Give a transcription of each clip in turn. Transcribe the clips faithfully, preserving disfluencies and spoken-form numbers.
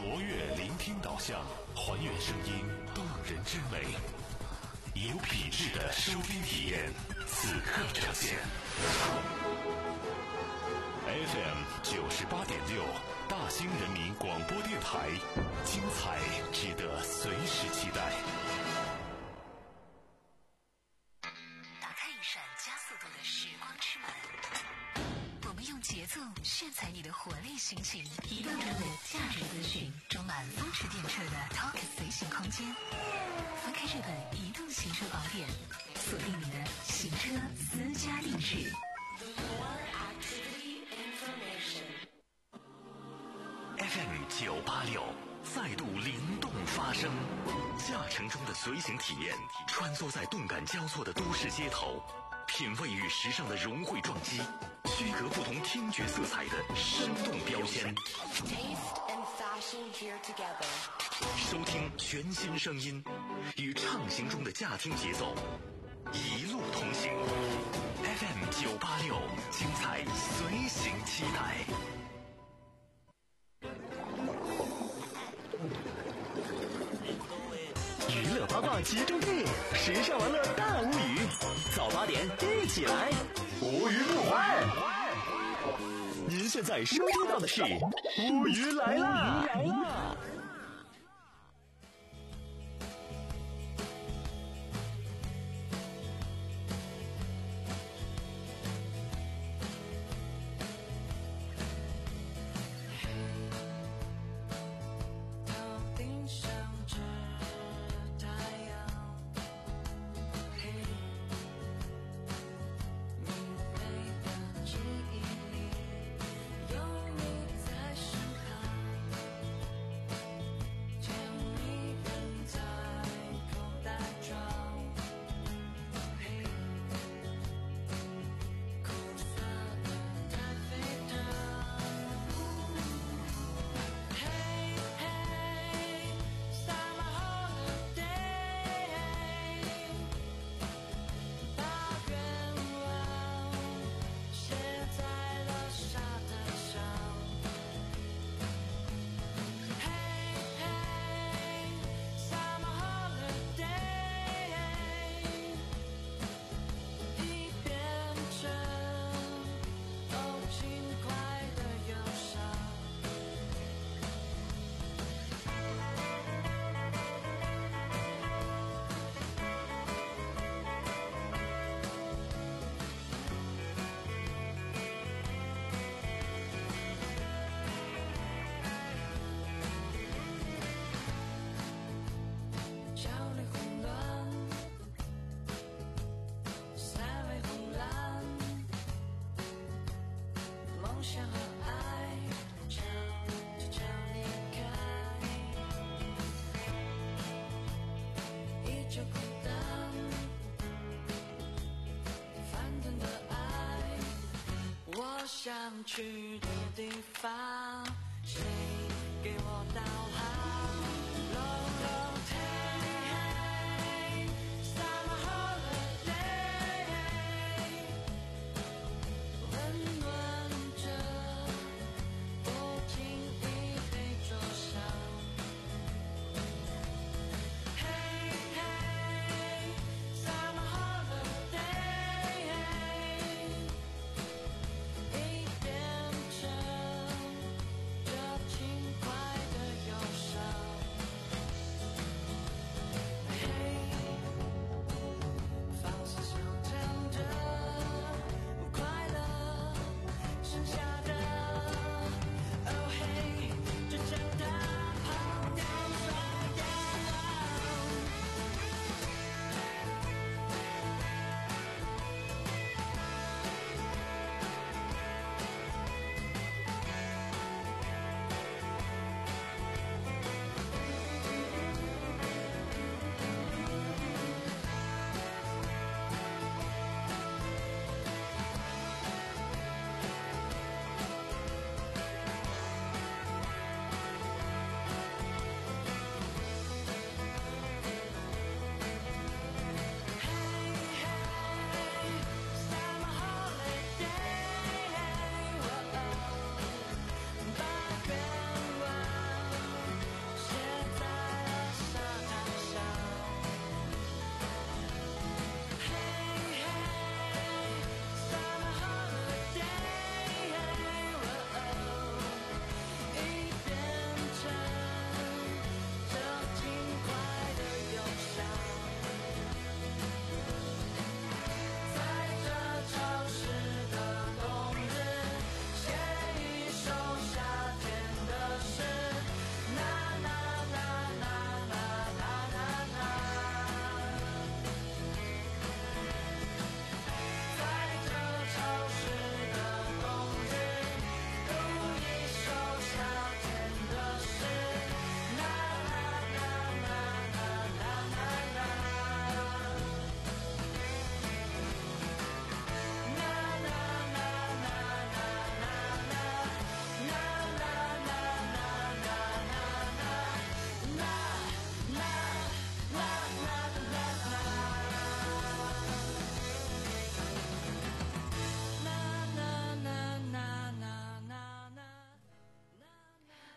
活跃聆听导向，还原声音动人之美，有品质的收听体验，此刻呈现。F M 九十八点六，大兴人民广播电台，精彩值得随时期待。 打开一扇加速度的时光之门，我们用节奏炫彩你的活力心情，移动中的价值资讯，充满风驰电掣的 Talk 随行空间。翻开这本移动行车宝典，锁定你的行车私家定制。 F M 九八六再度灵动发声，驾乘中的随行体验，穿梭在动感交错的都市街头，品味与时尚的融汇撞击，区隔不同听觉色彩的生动标签。收听全新声音，与畅行中的驾听节奏，一路同行。F M 九八六，精彩随行期待。 娱乐八卦集中地，时尚玩乐大无语。早八点一起来，无鱼不欢。您现在收听到的是无鱼来啦！ 想去的地方，谁给我导航？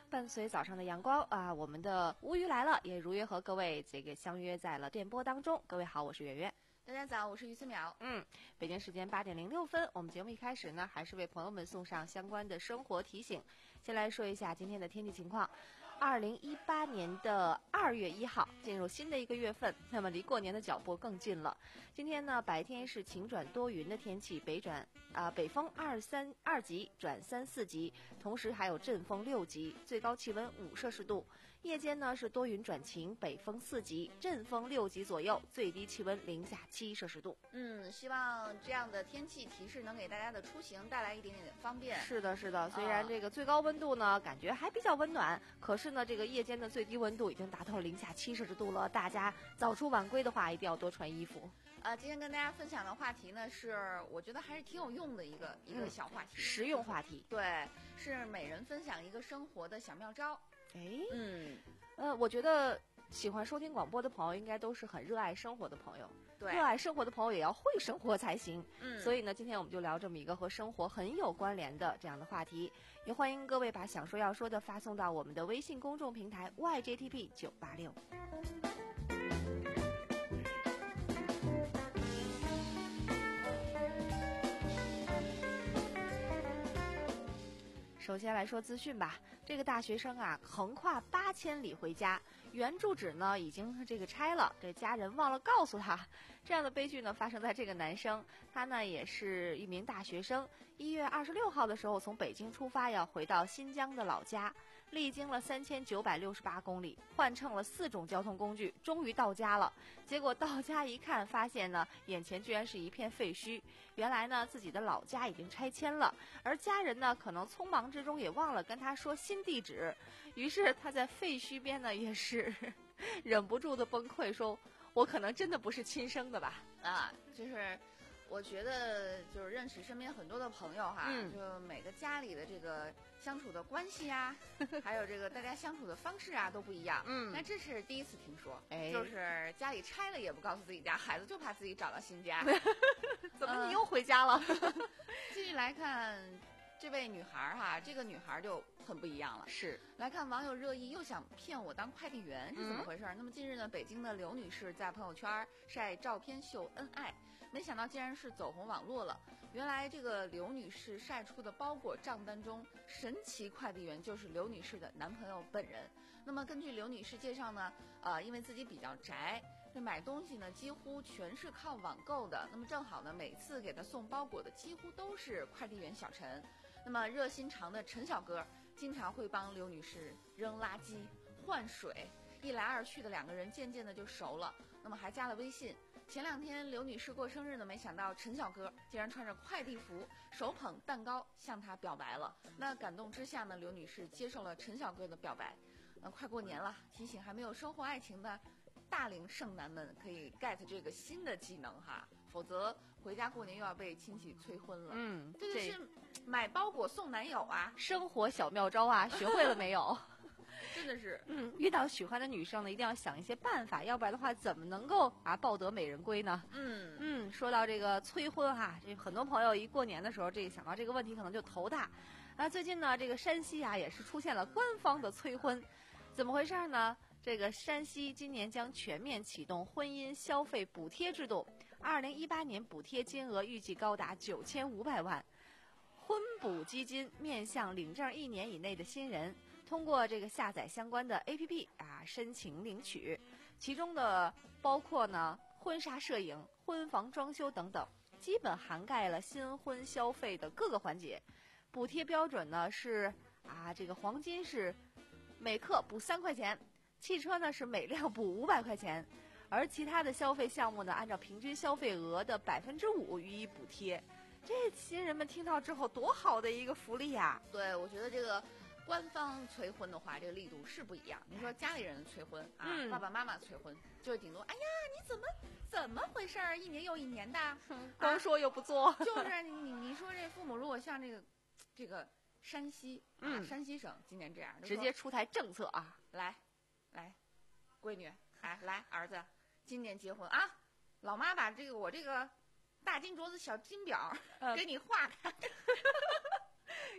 伴随早上的阳光啊，我们的乌鱼来了，也如约和各位这个相约在了电波当中。各位好，我是圆圆。 大家早，我是于思淼。 嗯，北京时间八点零六分，我们节目一开始呢，还是为朋友们送上相关的生活提醒。先来说一下今天的天气情况。二零一八年的二月一号进入新的一个月份，那么离过年的脚步更近了。今天呢，白天是晴转多云的天气，北转啊、呃、北风二三二级转三四级，同时还有阵风六级，最高气温五摄氏度。夜间呢是多云转晴，北风四级，阵风六级左右，最低气温零下七摄氏度。 嗯，希望这样的天气提示能给大家的出行带来一点点的方便。 是的，是的，虽然这个最高温度呢、呃、感觉还比较温暖，可是呢这个夜间的最低温度已经达到了零下七摄氏度了，大家早出晚归的话一定要多穿衣服。 呃，今天跟大家分享的话题呢，是我觉得还是挺有用的一个、嗯、一个小话题， 实用话题。 对，是每人分享一个生活的小妙招。 哎， 嗯， 呃，我觉得喜欢收听广播的朋友应该都是很热爱生活的朋友。 对， 热爱生活的朋友也要会生活才行。 嗯， 所以呢，今天我们就聊这么一个和生活很有关联的这样的话题，也欢迎各位把想说要说的发送到我们的微信公众平台 Y J T P 九八六。首先来说资讯吧，这个大学生啊，横跨八千里回家，原住址呢已经这个拆了，这家人忘了告诉他。这样的悲剧呢发生在这个男生，他呢也是一名大学生，一月二十六号的时候从北京出发，要回到新疆的老家，历经了三千九百六十八公里，换乘了四种交通工具，终于到家了。结果到家一看，发现呢眼前居然是一片废墟，原来呢自己的老家已经拆迁了，而家人呢可能匆忙之中也忘了跟他说新地址，于是他在废墟边呢也是忍不住的崩溃，说我可能真的不是亲生的吧。 啊，就是我觉得就是认识身边很多的朋友哈， 嗯、 就每个家里的这个相处的关系啊，还有这个大家相处的方式啊都不一样。 嗯， 那这是第一次听说， 哎， 就是家里拆了也不告诉自己家孩子，就怕自己找到新家。 怎么你又回家了？ 继续来看这位女孩哈，这个女孩就很不一样了。 是， 来看网友热议，又想骗我当快递员是怎么回事？嗯、那么近日呢，北京的刘女士在朋友圈晒照片秀恩爱，没想到竟然是走红网络了。原来这个刘女士晒出的包裹账单中，神奇快递员就是刘女士的男朋友本人。那么根据刘女士介绍呢，呃，因为自己比较宅，这买东西呢几乎全是靠网购的。那么正好呢，每次给她送包裹的几乎都是快递员小陈。那么热心肠的陈小哥经常会帮刘女士扔垃圾、换水，一来二去的两个人渐渐的就熟了，那么还加了微信。前两天刘女士过生日呢，没想到陈小哥竟然穿着快递服，手捧蛋糕向她表白了。那感动之下呢，刘女士接受了陈小哥的表白。那快过年了，提醒还没有收获爱情的大龄剩男们可以 get 这个新的技能哈，否则回家过年又要被亲戚催婚了。 嗯， 这就是买包裹送男友啊， 生活小妙招啊，学会了没有？ 真的是， 嗯，遇到喜欢的女生呢，一定要想一些办法，要不然的话，怎么能够啊抱得美人归呢？ 嗯嗯，说到这个催婚哈，这很多朋友一过年的时候，这个想到这个问题可能就头大。啊，最近呢，这个山西啊也是出现了官方的催婚，怎么回事呢？这个山西今年将全面启动婚姻消费补贴制度，二零一八年补贴金额预计高达九千五百万。婚补基金面向领证一年以内的新人，通过这个下载相关的 A P P 啊申请领取，其中的包括呢婚纱摄影、婚房装修等等，基本涵盖了新婚消费的各个环节。补贴标准呢是啊这个黄金是每克补三块钱，汽车呢是每辆补五百块钱，而其他的消费项目呢按照平均消费额的百分之五予以补贴。这新人们听到之后，多好的一个福利呀！ 对，我觉得这个官方催婚的话，这个力度是不一样。你说家里人催婚啊， 嗯、 爸爸妈妈催婚，就是顶多哎呀，你怎么怎么回事儿？一年又一年的， 嗯、光说又不做。 啊、就是你你你说这父母如果像这个这个山西啊， 嗯、 山西省今年这样， 直接出台政策啊， 来来，闺女，哎来儿子，今年结婚啊，老妈把这个我这个。大金镯子小金表、呃、给你画开，给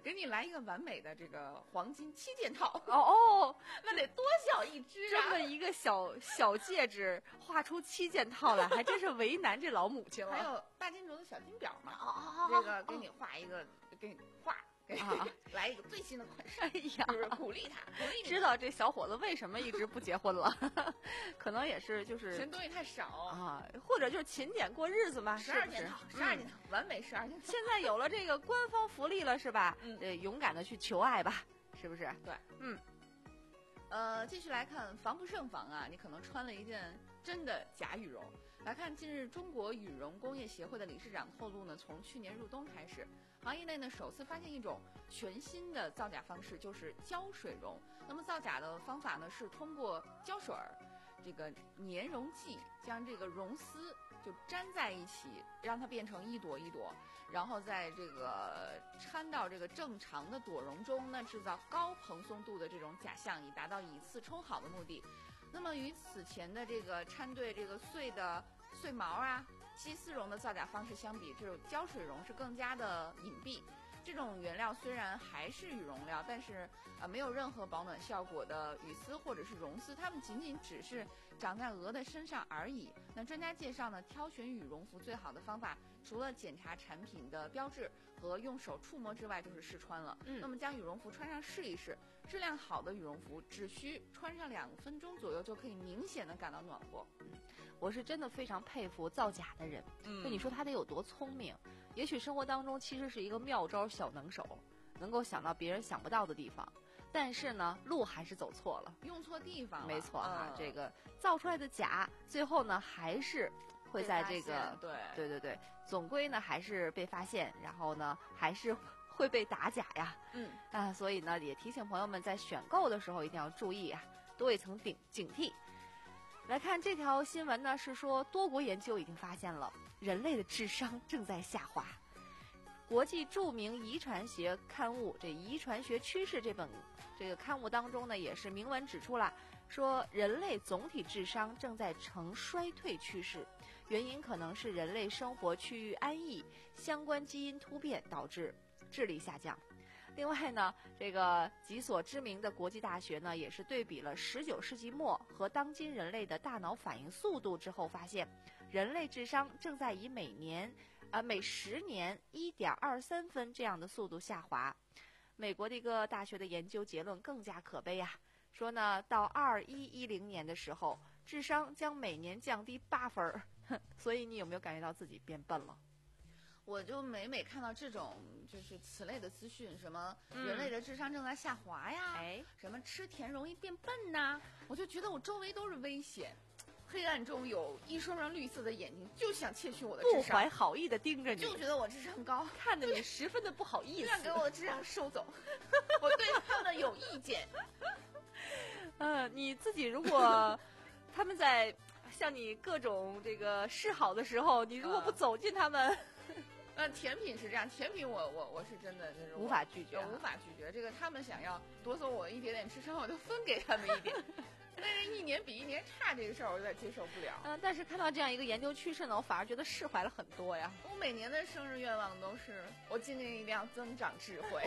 给你来一个完美的这个黄金七件套。 哦哦， 那得多小一只啊！ 这么一个小小戒指，画出七件套来，还真是为难这老母亲了。 还有大金镯的小金表嘛， 哦这个给你画一个，给你画。 啊， 来一个最新的款式， 哎呀， 就是鼓励他，鼓励你。 知道这小伙子为什么一直不结婚了？可能也是就是嫌东西太少啊，或者就是勤俭过日子嘛。 十二件套，十二件套，完美十二件套。 现在有了这个官方福利了，是吧？ 嗯， 呃，勇敢的去求爱吧，是不是？ 对， 嗯。 呃，继续来看，防不胜防啊！你可能穿了一件真的假羽绒。来看，近日中国羽绒工业协会的理事长透露呢，从去年入冬开始，行业内呢首次发现一种全新的造假方式，就是胶水绒。那么造假的方法呢是通过胶水儿、这个粘绒剂将这个绒丝就粘在一起，让它变成一朵一朵，然后在这个掺到这个正常的朵绒中，那制造高蓬松度的这种假象，以达到以次充好的目的。那么与此前的这个掺兑这个碎的碎毛啊、鸡丝绒的造假方式相比，这种胶水绒是更加的隐蔽。这种原料虽然还是羽绒料，但是呃没有任何保暖效果的羽丝或者是绒丝，它们仅仅只是长在鹅的身上而已。那专家介绍呢，挑选羽绒服最好的方法，除了检查产品的标志和用手触摸之外，就是试穿了。 嗯， 那么将羽绒服穿上试一试，质量好的羽绒服只需穿上两分钟左右就可以明显的感到暖和。 嗯，我是真的非常佩服造假的人。 嗯， 就你说他得有多聪明？也许生活当中其实是一个妙招小能手，能够想到别人想不到的地方，但是呢，路还是走错了， 用错地方了。 没错哈、 嗯， 这个造出来的假，最后呢还是会在这个对对对对，总归呢还是被发现，然后呢还是会被打假呀。 嗯啊，所以呢也提醒朋友们在选购的时候一定要注意啊，多一层警警惕。来看这条新闻呢，是说多国研究已经发现了人类的智商正在下滑。国际著名遗传学刊物这《遗传学趋势》这本这个刊物当中呢，也是明文指出了，说人类总体智商正在呈衰退趋势，原因可能是人类生活趋于安逸，相关基因突变导致智力下降。另外呢，这个几所知名的国际大学呢，也是对比了十九世纪末和当今人类的大脑反应速度之后，发现人类智商正在以每年呃每十年一点二三分这样的速度下滑。美国的一个大学的研究结论更加可悲啊，说呢，到二一一零年的时候，智商将每年降低八分儿。所以你有没有感觉到自己变笨了？ 我就每每看到这种就是此类的资讯，什么人类的智商正在下滑呀， 哎、嗯， 什么吃甜容易变笨呐，我就觉得我周围都是危险，黑暗中有一双双绿色的眼睛，就想窃取我的智商， 不怀好意的盯着你， 就觉得我智商高， 看得你十分的不好意思， 就想给我的智商收走，我对他们有意见。 嗯、呃，你自己如果他们在向你各种这个示好的时候，你如果不走进他们。呃呃，甜品是这样，甜品我我我是真的就是无法拒绝、啊， 无法拒绝。这个他们想要夺走我一点点智商，我就分给他们一点。但是一年比一年差，这个事儿我有点接受不了。 嗯、呃，但是看到这样一个研究趋势呢，我反而觉得释怀了很多呀。 我每年的生日愿望都是我今年一定要增长智慧。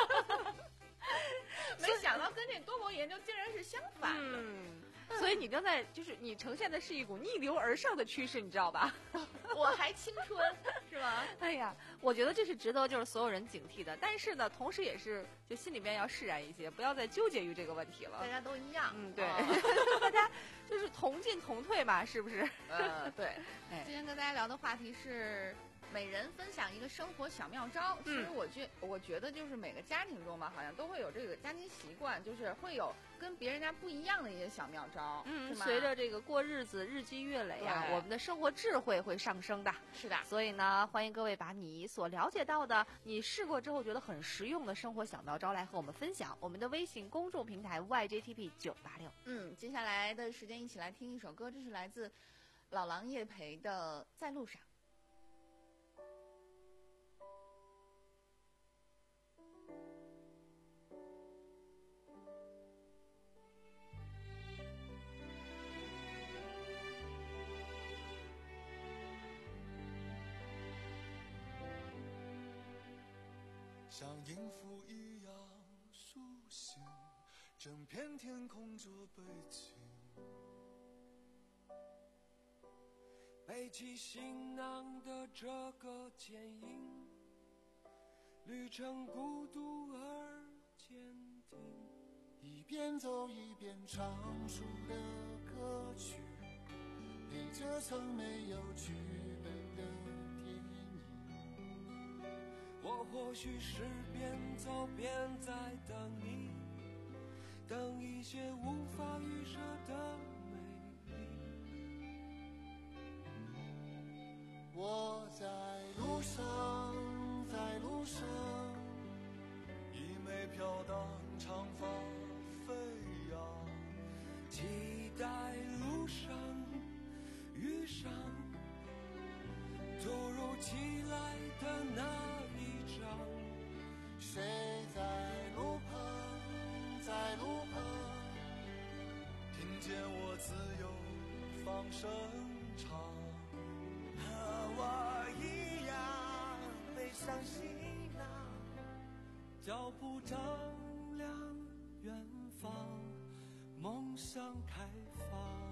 没想到跟这多国研究竟然是相反的。 嗯，所以你刚才就是你呈现的是一股逆流而上的趋势，你知道吧？ 我还青春是吗？ 哎呀，我觉得这是值得就是所有人警惕的，但是呢，同时也是就心里面要释然一些，不要再纠结于这个问题了。 大家都一样， 嗯，对， 哦、 大家就是同进同退嘛，是不是？ 呃，对。 哎、 今天跟大家聊的话题是。每人分享一个生活小妙招。其实我觉我觉得就是每个家庭中嘛，好像都会有这个家庭习惯，就是会有跟别人家不一样的一些小妙招。 嗯，随着这个过日子日积月累啊，我们的生活智慧会上升的。 是的， 所以呢，欢迎各位把你所了解到的、你试过之后觉得很实用的生活小妙招来和我们分享。我们的微信公众平台 Y J T P 九八六。 嗯，接下来的时间一起来听一首歌，这是来自老狼叶培的《在路上》。 像音符一样苏醒，整片天空做背景。背起行囊的这个剪影，旅程孤独而坚定， 一边走一边唱出的歌曲，陪着曾没有剧本的电影。 我或许是边走边在等你，等一些无法预设的美丽。 我在路上，在路上， 一枚飘荡长发飞扬，期待路上遇上突如其来的那一张。 谁在路旁，在路旁， 听见我自由放声唱，和我一样背上行囊，脚步丈量远方，梦想开放。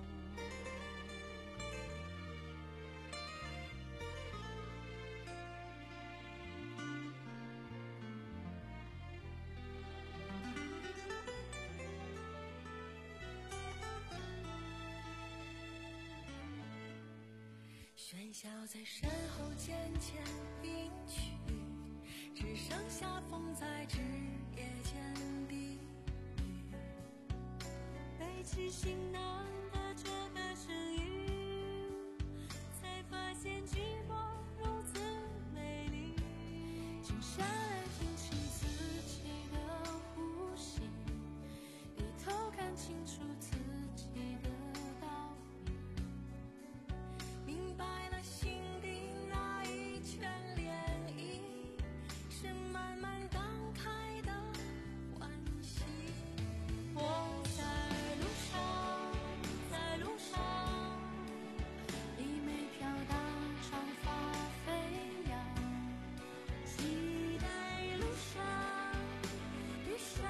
喧嚣在身后渐渐隐去，只剩下风在枝叶间低语。背起行囊的这个声音，才发现寂寞如此美丽。静下来听清自己的呼吸，低头看清楚自己的道理，明白了心底那一圈涟漪，是慢慢荡开的欢喜。我在路上，在路上，一枚飘荡长发飞扬，期待路上遇上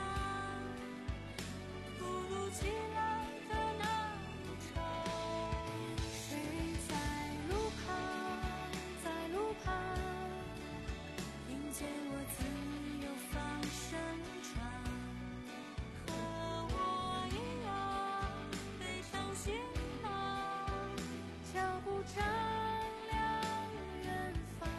突如其来的那一场。谁在路旁，在路旁，听见我自由放声唱，和我一样背上行囊，脚步丈量远方。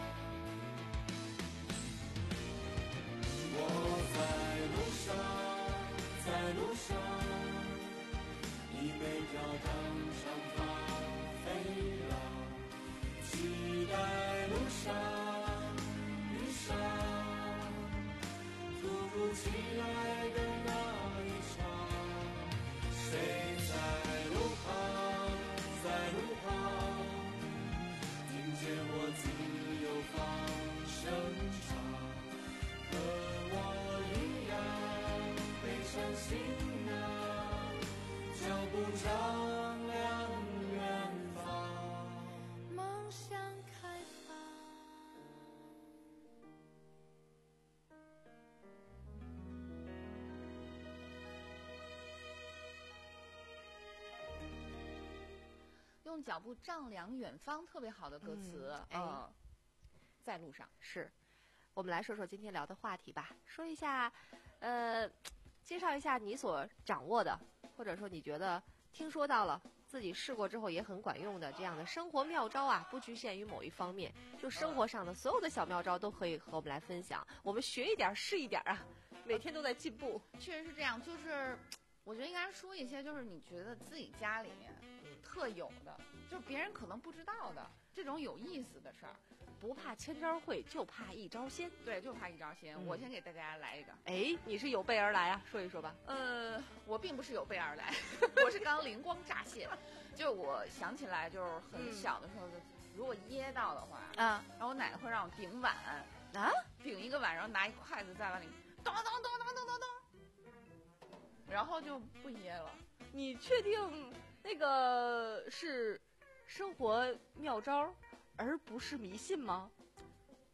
我在路上，在路上，一枚飘荡长发飞扬，期待路上遇上突如其来的那一场。谁在路旁，在路旁，听见我自由放声唱，和我一样背上行囊，脚步丈量远方。 梦想开放。 用脚步丈量远方，特别好的歌词。 嗯哎呃在路上。 是，我们来说说今天聊的话题吧，说一下，呃，介绍一下你所掌握的，或者说你觉得听说到了，自己试过之后也很管用的这样的生活妙招啊，不局限于某一方面，就生活上的所有的小妙招都可以和我们来分享，我们学一点儿是一点儿啊，每天都在进步。 确实是这样，就是我觉得应该说一些，就是你觉得自己家里面特有的，就是别人可能不知道的这种有意思的事儿。 不怕千招会，就怕一招鲜。 对，就怕一招鲜。 嗯我先给大家来一个。 哎，你是有备而来啊，说一说吧。 呃，我并不是有备而来，我是刚灵光乍现。就我想起来，就是很小的时候，就如果噎到的话， 啊， 然后我奶奶会让我顶碗啊， 顶一个碗，然后拿一筷子在碗里咚咚咚咚咚咚咚，然后就不噎了。 你确定那个是生活妙招，而不是迷信吗？ 你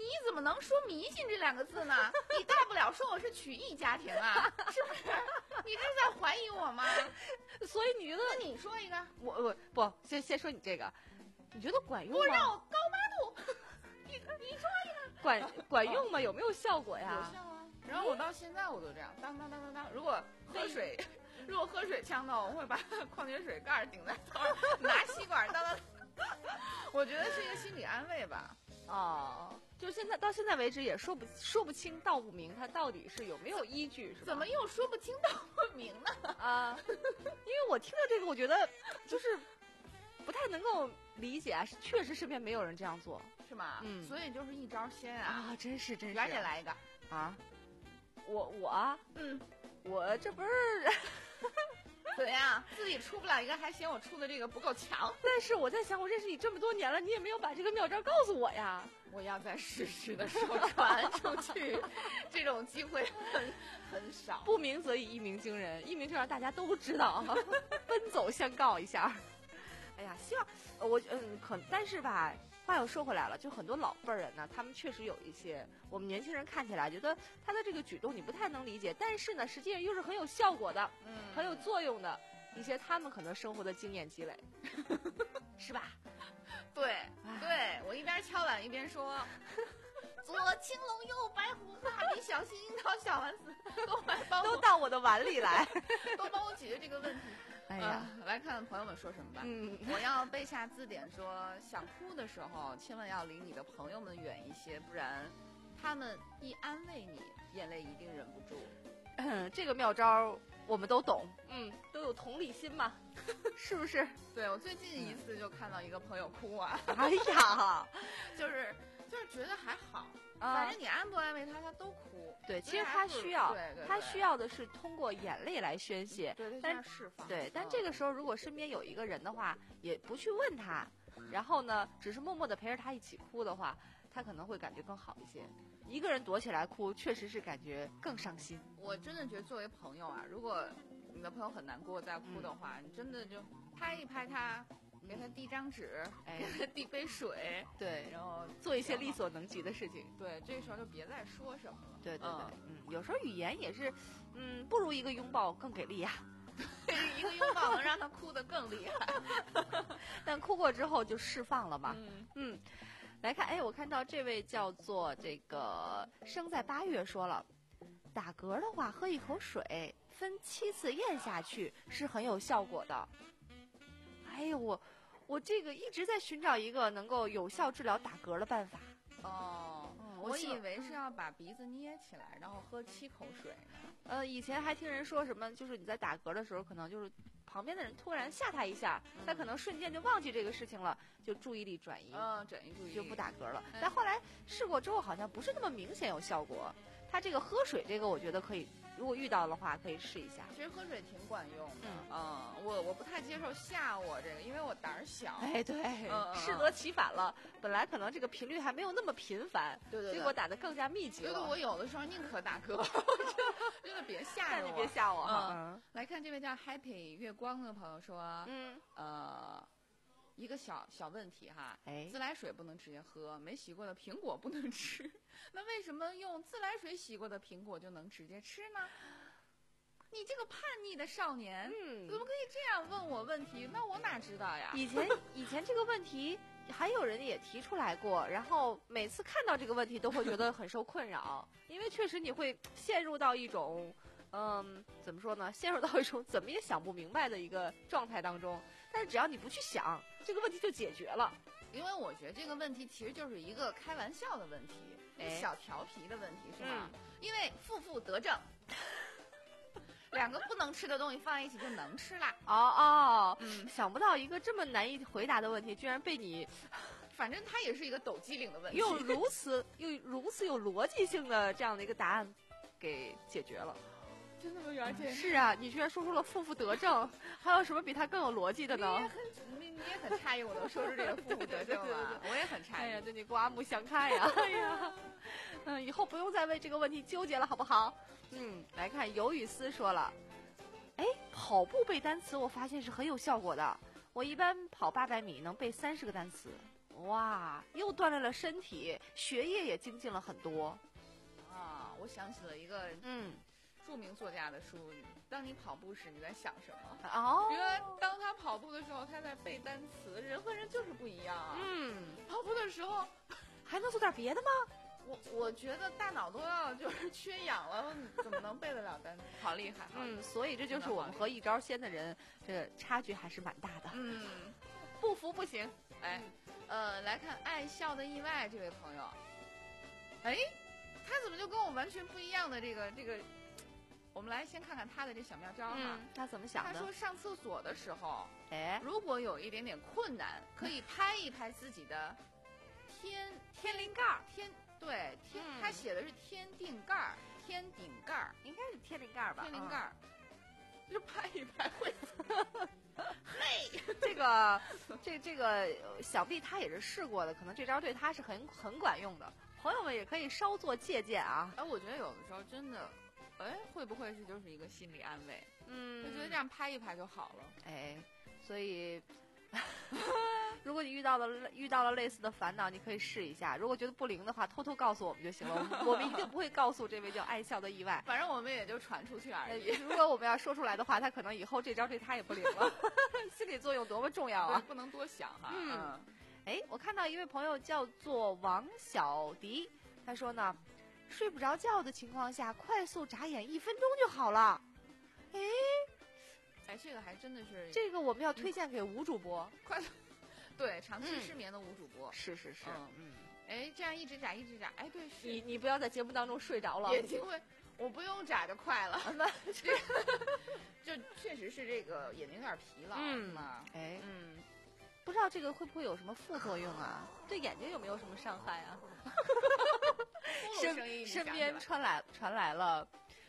你怎么能说迷信这两个字呢？你大不了说我是曲艺家庭啊，是不是？你这是在怀疑我吗？ 所以你觉得？ 那你说一个， 我我不先先说你这个，你觉得管用吗？ 不让我高八度，你你说一个， 管管用吗？有没有效果呀？ 有效啊。然后我到现在我都这样，当当当当当。如果喝水，如果喝水呛到，我会把矿泉水盖顶在头上，拿吸管当当。我觉得是一个心理安慰吧。 哦，就现在到现在为止也说不说不清道不明，它到底是有没有依据，是吧？ 怎么又说不清道不明呢？ 啊，因为我听到这个，我觉得就是不太能够理解啊，确实身边没有人这样做， 是吗？ 嗯， 所以就是一招鲜啊！ 啊，真是真是。 赶紧来一个啊！我我嗯， 我这不是。 怎么样？自己出不了一个，还嫌我出的这个不够强？ 但是我在想，我认识你这么多年了，你也没有把这个妙招告诉我呀。 我要在适时的时候传出去，这种机会很很少。 不鸣则已，一鸣惊人，一鸣就让大家都知道，奔走相告一下。哎呀，希望我嗯可，但是吧，话又说回来了，就很多老辈儿人呢，他们确实有一些我们年轻人看起来觉得他的这个举动你不太能理解，但是呢，实际上又是很有效果的， 嗯， 很有作用的一些他们可能生活的经验积累，是吧？ 对对，我一边敲碗一边说。左青龙，右白虎，蜡笔小新，樱桃小丸子，都来帮我， 都到我的碗里来， 都帮我解决这个问题。 哎呀， 呃、来看看朋友们说什么吧。 嗯， 我要背下字典说，想哭的时候千万要离你的朋友们远一些，不然他们一安慰你，眼泪一定忍不住。 嗯，这个妙招我们都懂，嗯，都有同理心嘛，是不是？ 对，我最近一次就看到一个朋友哭啊， 哎呀， 就是就是觉得还好， 啊、 反正你安不安慰他，他都哭。 对，其实他需要， 对对对， 他需要的是通过眼泪来宣泄， 对， 但释放。 对，但这个时候如果身边有一个人的话，也不去问他，然后呢，只是默默地陪着他一起哭的话，他可能会感觉更好一些。一个人躲起来哭，确实是感觉更伤心。 我真的觉得作为朋友啊，如果你的朋友很难过在哭的话，嗯、你真的就拍一拍他。给他递张纸，哎，给他递杯水， 对， 然后做一些力所能及的事情。 对，这个时候就别再说什么了。 对对对，嗯，嗯有时候语言也是，嗯，不如一个拥抱更给力呀、 啊。一个拥抱能让他哭得更厉害， 但哭过之后就释放了嘛。 嗯嗯，来看，哎，我看到这位叫做这个生在八月说了，打嗝的话喝一口水，分七次咽下去是很有效果的。哎呦我。我这个一直在寻找一个能够有效治疗打嗝的办法。 哦，嗯、我, 我以为是要把鼻子捏起来，然后喝七口水呢。 呃，以前还听人说什么，就是你在打嗝的时候，可能就是旁边的人突然吓他一下，嗯、他可能瞬间就忘记这个事情了，就注意力转移， 嗯，转移注意力， 就不打嗝了。嗯、但后来试过之后，好像不是那么明显有效果。他这个喝水，这个我觉得可以。如果遇到的话，可以试一下。 其实喝水挺管用的。 嗯， 嗯我我不太接受吓我这个，因为我胆儿小。 哎，对， 嗯、 适得其反了。本来可能这个频率还没有那么频繁， 对对对， 结果打得更加密集了。 觉得我有的时候宁可打嗝，真的别吓着我， 你别吓我哈。 嗯，来看这位叫 Happy 月光的朋友说， 嗯， 呃。一个小小问题哈， 哎， 自来水不能直接喝，没洗过的苹果不能吃，那为什么用自来水洗过的苹果就能直接吃呢？你这个叛逆的少年， 嗯， 怎么可以这样问我问题？那我哪知道呀？ 以前以前这个问题还有人也提出来过，然后每次看到这个问题都会觉得很受困扰，因为确实你会陷入到一种，嗯，怎么说呢？陷入到一种怎么也想不明白的一个状态当中。但是只要你不去想，这个问题就解决了。 因为我觉得这个问题其实就是一个开玩笑的问题， 哎、 小调皮的问题是吗？ 嗯、 因为负负得正，两个不能吃的东西放在一起就能吃啦。 哦哦， 嗯， 想不到一个这么难以回答的问题，居然被你， 反正它也是一个抖机灵的问题， 用如此又如此有逻辑性的这样的一个答案给解决了。 真的吗，袁姐？ 是啊，你居然说出了负负得正，还有什么比它更有逻辑的呢？ 你也很，你你也很诧异，我能说出这个负负得正吗？我也很诧异。 哎呀，对你刮目相看呀！哎呀，嗯，以后不用再为这个问题纠结了，好不好？嗯，来看尤雨思说了，哎，跑步背单词，我发现是很有效果的。我一般跑八百米能背三十个单词。 哇，又锻炼了身体，学业也精进了很多。 啊，我想起了一个嗯， 著名作家的书。当你跑步时，你在想什么？ 哦， 原来当他跑步的时候，他在背单词。人和人就是不一样啊。 嗯， 跑步的时候还能做点别的吗？ 我我觉得大脑都要就是缺氧了，怎么能背得了单词？好厉害！ 嗯，所以这就是我们和一招鲜的人，这差距还是蛮大的。 嗯， 不服不行。 哎，呃，来看爱笑的意外这位朋友，哎，他怎么就跟我完全不一样的这个这个？我们来先看看他的这小妙招哈。 嗯，他怎么想的？ 他说上厕所的时候， 哎， 如果有一点点困难，可以拍一拍自己的天天灵盖儿， 天对天， 嗯他写的是天顶盖儿，天顶盖儿， 应该是天灵盖儿吧？ 天灵盖儿，就拍一拍会。嘿， 这个这这个想必他也是试过的，可能这招对他是很很管用的。朋友们也可以稍作借鉴啊。 哎，我觉得有的时候真的，哎，会不会是就是一个心理安慰？ 嗯， 就觉得这样拍一拍就好了。 哎，所以如果你遇到了遇到了类似的烦恼，你可以试一下。如果觉得不灵的话，偷偷告诉我们就行了，我们我们一定不会告诉这位叫爱笑的意外。 反正我们也就传出去而已。 如果我们要说出来的话，他可能以后这招对他也不灵了。心理作用多么重要啊！ 不能多想哈。 嗯，哎，我看到一位朋友叫做王小迪，他说呢，睡不着觉的情况下，快速眨眼一分钟就好了。哎， 哎，这个还真的是， 这个我们要推荐给吴主播， 快速，对，长期失眠的吴主播， 是是是， 嗯嗯，哎，这样一直眨一直眨，哎，对，是你你不要在节目当中睡着了， 眼睛会，我不用眨就快了，那就确实是这个眼睛有点疲劳， 嗯嘛， 哎， 嗯， 不知道这个会不会有什么副作用啊？对眼睛有没有什么伤害啊？身身边传来传来了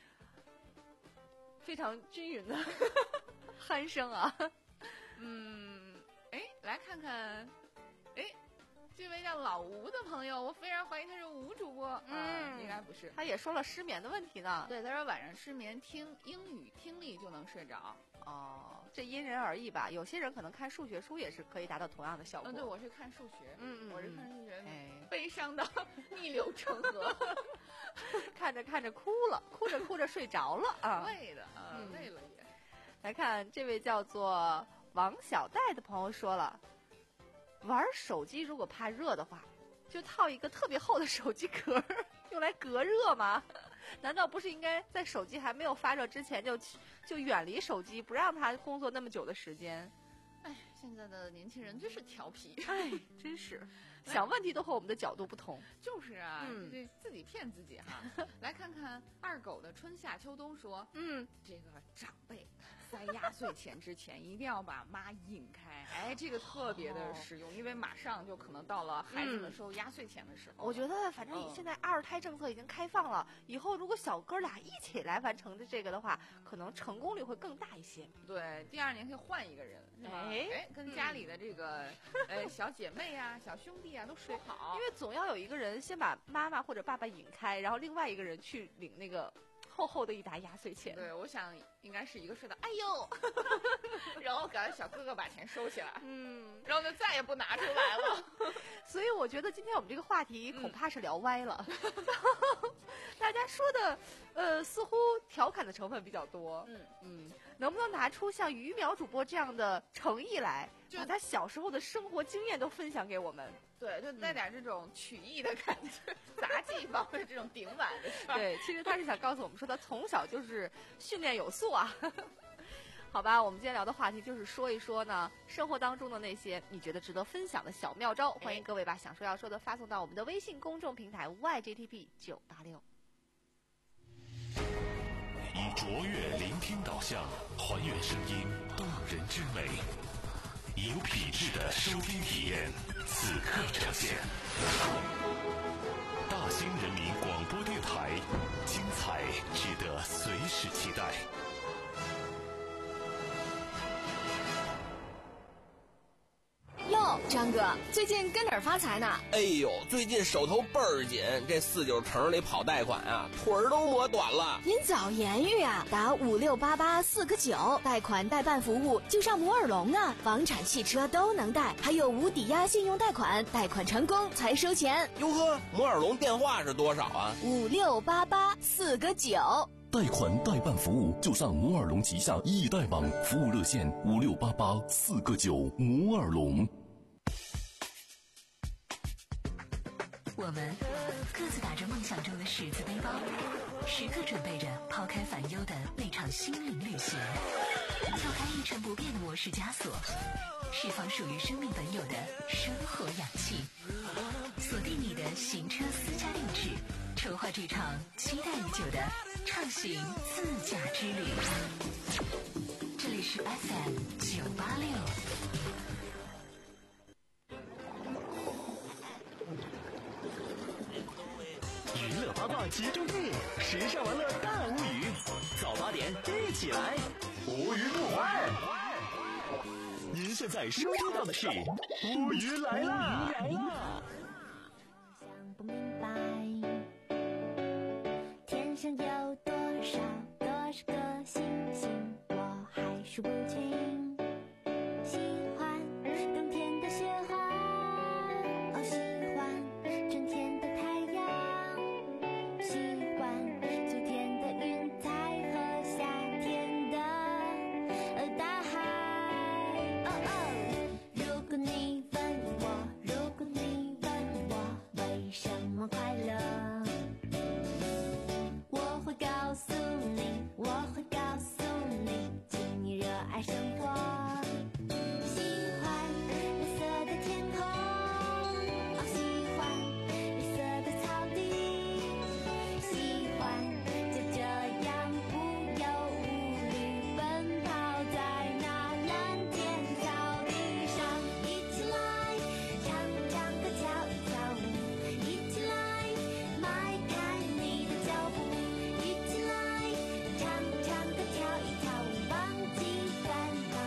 非常均匀的鼾声啊， 嗯，哎，来看看，哎，这位叫老吴的朋友，我非常怀疑他是吴主播， 嗯， 应该不是， 他也说了失眠的问题呢。 对，他说晚上失眠听英语听力就能睡着。 哦，这因人而异吧，有些人可能看数学书也是可以达到同样的效果。 嗯，对，我是看数学， 嗯嗯， 我是看数学， 哎， 悲伤到逆流成河， 看着看着哭了，哭着哭着睡着了啊， 累的啊，嗯、累了也。 来看这位叫做王小戴的朋友说了，玩手机如果怕热的话，就套一个特别厚的手机壳，用来隔热吗？难道不是应该在手机还没有发热之前就就远离手机，不让它工作那么久的时间？ 哎，现在的年轻人真是调皮， 哎，真是想问题都和我们的角度不同。 就是啊， 嗯、 这自己骗自己哈。来看看二狗的春夏秋冬说， 嗯， 这个长辈在压岁钱之前一定要把妈引开，哎，这个特别的实用，哦、因为马上就可能到了孩子们收压岁钱的时候。 嗯、我觉得反正现在二胎政策已经开放了，嗯、以后如果小哥俩一起来完成的这个的话，可能成功率会更大一些。 对，第二年可以换一个人，是吧？ 哎哎，跟家里的这个、嗯、呃小姐妹啊、小兄弟啊都说好， 因为总要有一个人先把妈妈或者爸爸引开，然后另外一个人去领那个厚厚的一沓压岁钱。 对，我想应该是一个说的，哎呦，然后赶小哥哥把钱收起来， 嗯， 然后就再也不拿出来了。 所以我觉得今天我们这个话题恐怕是聊歪了，嗯、大家说的呃似乎调侃的成分比较多。 嗯嗯，能不能拿出像于淼主播这样的诚意来，把他小时候的生活经验都分享给我们？ 对，就带点这种曲艺的感觉，嗯、杂技方面这种顶碗的事儿。 对，其实他是想告诉我们说，他从小就是训练有素啊。好吧，我们今天聊的话题就是说一说呢，生活当中的那些你觉得值得分享的小妙招。欢迎各位把想说要说的发送到我们的微信公众平台 Y G T P 九八六。 以卓越聆听导向，还原声音动人之美，以有品质的收听体验，此刻呈现。大兴人民广播电台，精彩值得随时期待。 哟， 张哥，最近跟哪儿发财呢？ 哎呦，最近手头倍儿紧，这四九城里跑贷款啊，腿儿都磨短了。 您早言语啊，打五六八八四个九，贷款代办服务就上摩尔龙啊，房产、汽车都能贷，还有无抵押信用贷款，贷款成功才收钱。 哟呵，摩尔龙电话是多少啊？ 五六八八四个九。 贷款代办服务就上摩尔龙旗下易贷网，服务热线五六八八四个九。摩尔龙。 我们各自打着梦想中的十字背包，时刻准备着抛开烦忧的那场心灵旅行，敲开一成不变的模式枷锁，释放属于生命本有的生活氧气，锁定你的行车私家定制，筹划这场期待已久的畅行自驾之旅。这里是 F M 九八六。 娱乐八卦集中地，时尚玩乐大无语，早八点一起来，无语不欢。您现在收听到的是无语来啦！ 想不明白，天上有多少多少个星星，我还数不清。喜欢冬天的雪花，哦，喜欢春天的太阳，喜欢秋天的云彩和夏天的呃大海。哦哦，如果你问我，如果你问我为什么快乐，我会告诉你，我会告诉你，请你热爱生活。喜欢蓝色的天空，哦，喜欢绿色的草地，喜欢就这样无忧无虑奔跑在那蓝天草地上，一起来唱唱歌跳一跳舞，一起来迈开你的脚步，一起来唱唱歌跳一跳舞，忘记烦恼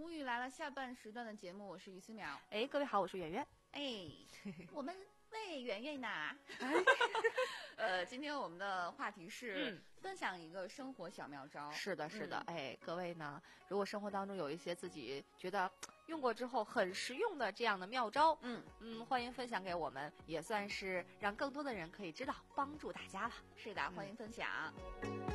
无语来了下半时段的节目，我是于思淼。 哎，各位好，我是圆圆。 哎，我们喂圆圆呢。呃，今天我们的话题是、嗯、分享一个生活小妙招。 是的，是的。嗯、哎，各位呢，如果生活当中有一些自己觉得用过之后很实用的这样的妙招，嗯嗯，欢迎分享给我们，也算是让更多的人可以知道，帮助大家了。 是的，欢迎分享。嗯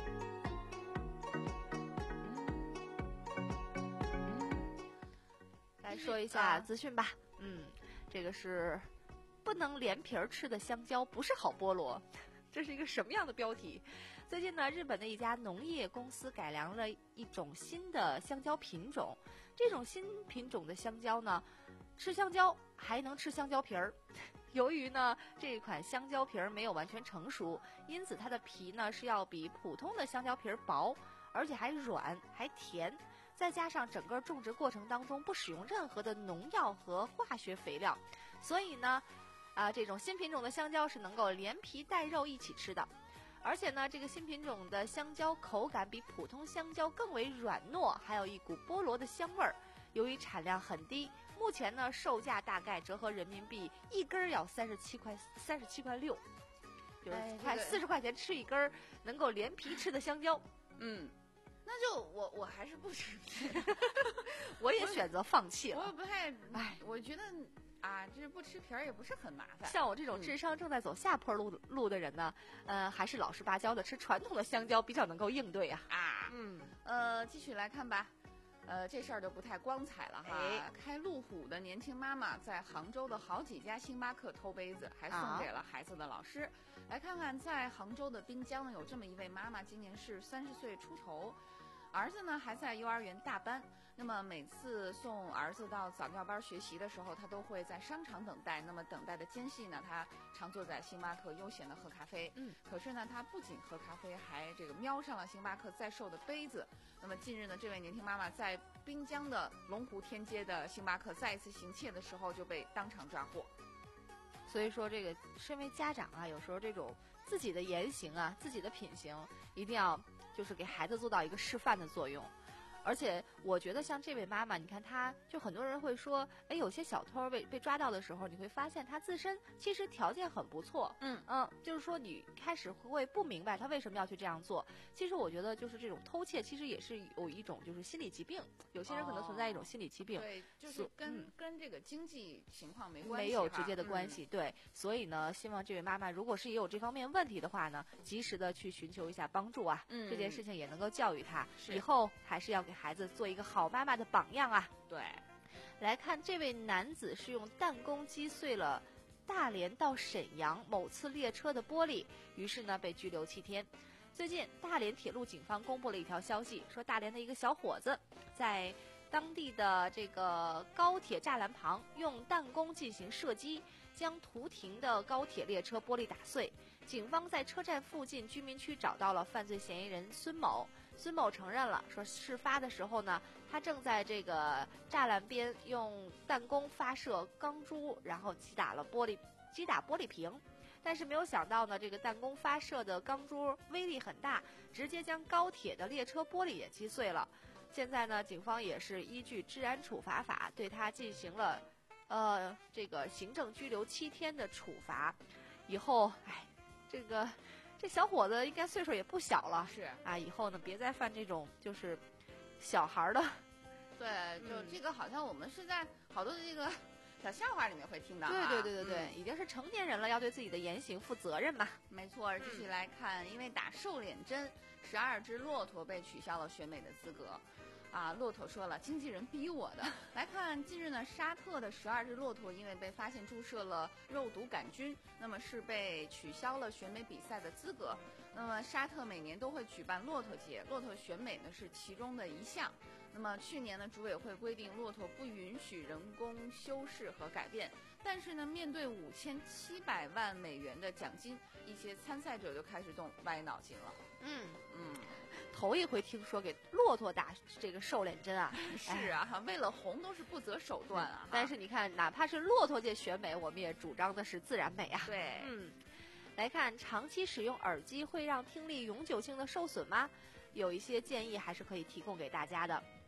来说一下资讯吧。嗯，这个是不能连皮儿吃的香蕉不是好菠萝，这是一个什么样的标题？最近呢，日本的一家农业公司改良了一种新的香蕉品种，这种新品种的香蕉呢，吃香蕉还能吃香蕉皮儿。由于呢这款香蕉皮儿没有完全成熟，因此它的皮呢是要比普通的香蕉皮儿薄，而且还软还甜。再加上整个种植过程当中不使用任何的农药和化学肥料，所以呢，啊，这种新品种的香蕉是能够连皮带肉一起吃的。而且呢，这个新品种的香蕉口感比普通香蕉更为软糯，还有一股菠萝的香味儿。由于产量很低，目前呢售价大概折合人民币一根要三十七块三十七块六，就是快四十块钱吃一根能够连皮吃的香蕉。 嗯。那就我我还是不吃皮， 我也选择放弃了。 我不太，哎，我觉得啊，就是不吃皮儿也不是很麻烦。 像我这种智商正在走下坡路路的人呢，呃，还是老实巴交的吃传统的香蕉比较能够应对啊。 啊，嗯，呃，继续来看吧。呃，这事儿就不太光彩了哈。哎、开路虎的年轻妈妈在杭州的好几家星巴克偷杯子，还送给了孩子的老师。啊、来看看，在杭州的滨江呢，有这么一位妈妈，今年是三十岁出头。儿子呢还在幼儿园大班，那么每次送儿子到早教班学习的时候，他都会在商场等待。那么等待的间隙呢，他常坐在星巴克悠闲的喝咖啡。嗯，可是呢，他不仅喝咖啡，还这个瞄上了星巴克在售的杯子。那么近日呢，这位年轻妈妈在滨江的龙湖天街的星巴克再一次行窃的时候，就被当场抓获。 所以说，这个身为家长啊，有时候这种自己的言行啊，自己的品行，一定要就是给孩子做到一个示范的作用。而且我觉得像这位妈妈，你看她就很多人会说，哎，有些小偷被被抓到的时候，你会发现他自身其实条件很不错，嗯嗯，就是说你开始会不明白他为什么要去这样做。其实我觉得就是这种偷窃，其实也是有一种就是心理疾病，有些人可能存在一种心理疾病， 哦、对，就是跟、嗯、跟这个经济情况没关系， 没有直接的关系，嗯、对。所以呢，希望这位妈妈如果是也有这方面问题的话呢，及时的去寻求一下帮助啊，嗯，这件事情也能够教育她，以后还是要给孩子做一个好妈妈的榜样啊！ 对， 来看这位男子是用弹弓击碎了大连到沈阳某次列车的玻璃，于是呢被拘留七天。最近，大连铁路警方公布了一条消息，说大连的一个小伙子在当地的这个高铁栅栏旁用弹弓进行射击，将途停的高铁列车玻璃打碎。警方在车站附近居民区找到了犯罪嫌疑人孙某。孙某承认了，说事发的时候呢，他正在这个栅栏边用弹弓发射钢珠，然后击打了玻璃，击打玻璃瓶。但是没有想到呢，这个弹弓发射的钢珠威力很大，直接将高铁的列车玻璃也击碎了。现在呢，警方也是依据治安处罚法对他进行了，呃，这个行政拘留七天的处罚。以后，哎，这个。这小伙子应该岁数也不小了， 是啊，以后呢别再犯这种就是小孩的。 对，就这个好像我们是在好多的这个小笑话里面会听到。 对对对对对，嗯、已经是成年人了，要对自己的言行负责任嘛。 没错，继续来看，因为打瘦脸针，十二只骆驼被取消了选美的资格。啊，骆驼说了，经纪人逼我的。来看，近日呢，沙特的十二只骆驼因为被发现注射了肉毒杆菌，那么是被取消了选美比赛的资格。那么沙特每年都会举办骆驼节，骆驼选美呢是其中的一项。那么去年呢，组委会规定骆驼不允许人工修饰和改变，但是呢，面对五千七百万美元的奖金，一些参赛者就开始动歪脑筋了。 嗯嗯。 头一回听说给骆驼打这个瘦脸针啊！ 是啊，哎、为了红都是不择手段啊。 但是你看，哪怕是骆驼界选美，我们也主张的是自然美啊。 对， 嗯，来看，长期使用耳机会让听力永久性的受损吗？有一些建议还是可以提供给大家的。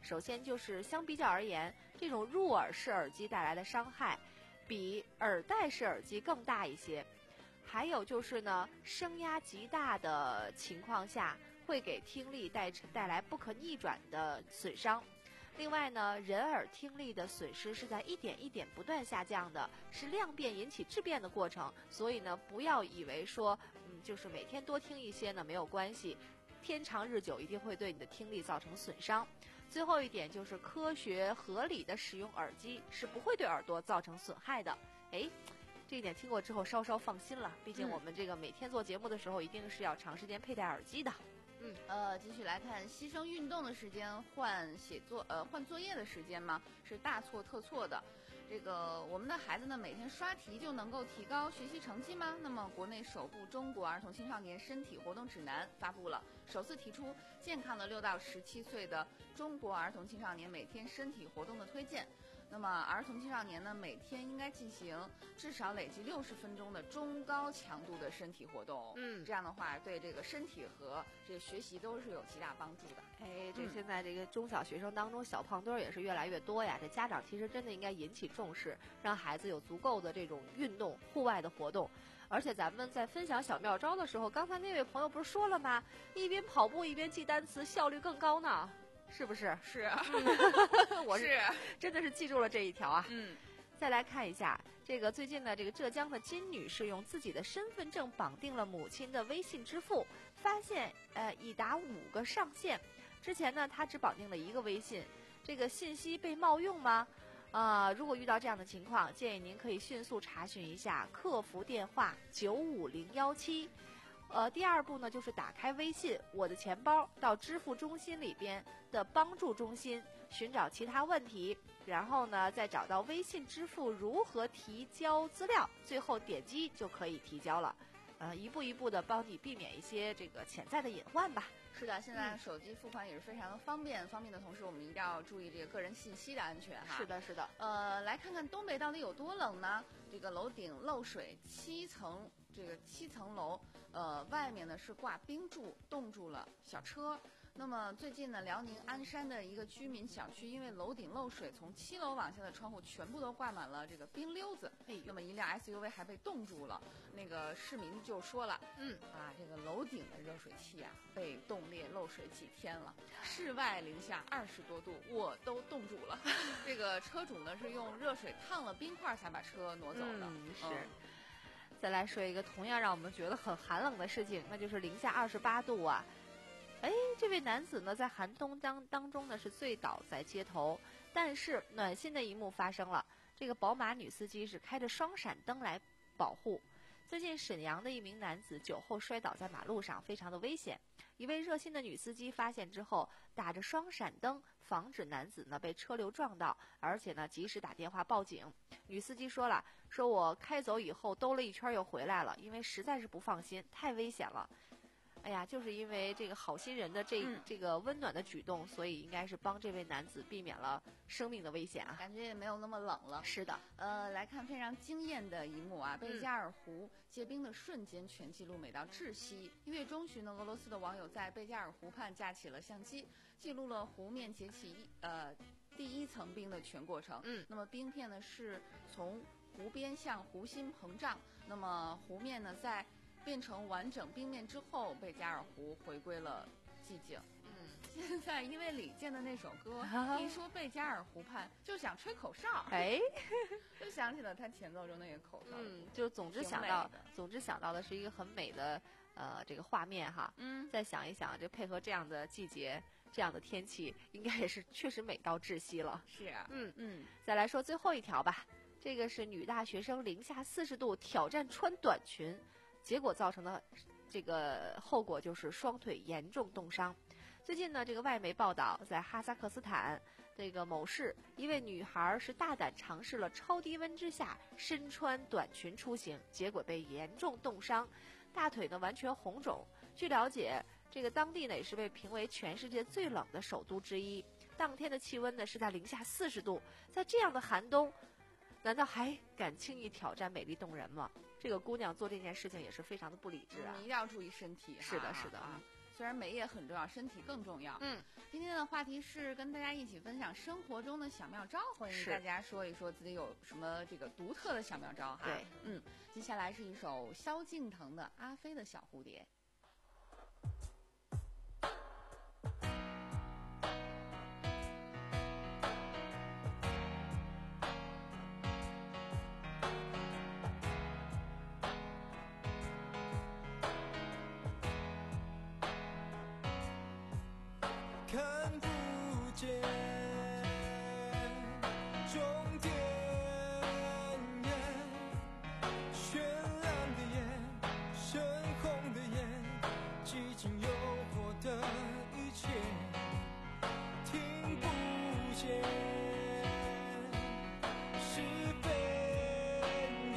首先就是相比较而言，这种入耳式耳机带来的伤害比耳带式耳机更大一些。还有就是呢，声压极大的情况下会给听力带带来不可逆转的损伤。另外呢，人耳听力的损失是在一点一点不断下降的，是量变引起质变的过程。所以呢，不要以为说，嗯，就是每天多听一些呢没有关系，天长日久一定会对你的听力造成损伤。最后一点就是科学合理的使用耳机是不会对耳朵造成损害的。哎，这一点听过之后稍稍放心了，毕竟我们这个每天做节目的时候一定是要长时间佩戴耳机的。 嗯，呃，继续来看，牺牲运动的时间换写作呃换作业的时间吗？是大错特错的。这个我们的孩子呢，每天刷题就能够提高学习成绩吗？那么，国内首部《中国儿童青少年身体活动指南》发布了，首次提出健康的六到十七岁的中国儿童青少年每天身体活动的推荐。那么，儿童青少年呢，每天应该进行至少累计六十分钟的中高强度的身体活动。 嗯， 这样的话，对这个身体和这个学习都是有极大帮助的。 哎，这现在这个中小学生当中小胖墩儿也是越来越多呀。这家长其实真的应该引起重视，让孩子有足够的这种运动、户外的活动。而且咱们在分享小妙招的时候，刚才那位朋友不是说了吗？一边跑步一边记单词，效率更高呢。是不是？ 是， 嗯、我是真的是记住了这一条啊。 嗯， 再来看一下这个最近呢，这个浙江的金女士用自己的身份证绑定了母亲的微信支付，发现呃已达五个上线。之前呢，她只绑定了一个微信，这个信息被冒用吗？啊、呃，如果遇到这样的情况，建议您可以迅速查询一下客服电话九五零幺七。呃，第二步呢，就是打开微信我的钱包，到支付中心里边的帮助中心寻找其他问题，然后呢，再找到微信支付如何提交资料，最后点击就可以提交了。呃，一步一步的帮你避免一些这个潜在的隐患吧。 是的，现在手机付款也是非常的方便，嗯、方便的同时，我们一定要注意这个个人信息的安全哈。 是的，是的。 呃，来看看东北到底有多冷呢？这个楼顶漏水，七层这个七层楼，呃，外面呢是挂冰柱，冻住了小车。那么最近呢，辽宁鞍山的一个居民小区，因为楼顶漏水，从七楼往下的窗户全部都挂满了这个冰溜子。 哎， 那么一辆 S U V 还被冻住了。那个市民就说了， 嗯啊，这个楼顶的热水器啊被冻裂漏水几天了，室外零下二十多度，我都冻住了。这个车主呢是用热水烫了冰块才把车挪走的。 嗯，是。嗯再来说一个同样让我们觉得很寒冷的事情，那就是零下二十八度啊。哎，这位男子呢，在寒冬当当中呢是醉倒在街头，但是暖心的一幕发生了，这个宝马女司机是开着双闪灯来保护。最近沈阳的一名男子酒后摔倒在马路上，非常的危险。一位热心的女司机发现之后，打着双闪灯，防止男子呢被车流撞到，而且呢及时打电话报警。女司机说了，说我开走以后兜了一圈又回来了，因为实在是不放心，太危险了。哎呀，就是因为这个好心人的这、嗯、这个温暖的举动，所以应该是帮这位男子避免了生命的危险啊， 感觉也没有那么冷了。 是的， 呃，来看非常惊艳的一幕啊，贝加尔湖结冰的瞬间全记录美到窒息。一月中旬呢，俄罗斯的网友在贝加尔湖畔架起了相机，记录了湖面结起一呃第一层冰的全过程。 嗯， 那么冰片呢是从湖边向湖心膨胀，那么湖面呢在变成完整冰面之后，贝加尔湖回归了寂静。 嗯， 现在因为李健的那首歌，一说贝加尔湖畔就想吹口哨， 哎， 就想起了他前奏中那个口哨。 嗯，就总之想到，总之想到的是一个很美的呃这个画面哈。 嗯， 再想一想，这配合这样的季节、这样的天气，应该也是确实美到窒息了。 是啊， 嗯嗯。 再来说最后一条吧，这个是女大学生零下四十度挑战穿短裙。结果造成的这个后果就是双腿严重冻伤。最近呢，这个外媒报道，在哈萨克斯坦这个某市，一位女孩是大胆尝试了超低温之下身穿短裙出行，结果被严重冻伤，大腿呢完全红肿。据了解，这个当地呢也是被评为全世界最冷的首都之一，当天的气温呢是在零下四十度，在这样的寒冬，难道还敢轻易挑战美丽动人吗？这个姑娘做这件事情也是非常的不理智啊！ 你一定要注意身体。 是的，是的啊！ 虽然美也很重要，身体更重要。 嗯， 今天的话题是跟大家一起分享生活中的小妙招，欢迎大家说一说自己有什么这个独特的小妙招哈。 对， 嗯，接下来是一首萧敬腾的《阿飞的小蝴蝶》。 看不见终点，绚烂的眼，深红的眼，激情诱惑的一切，听不见是非，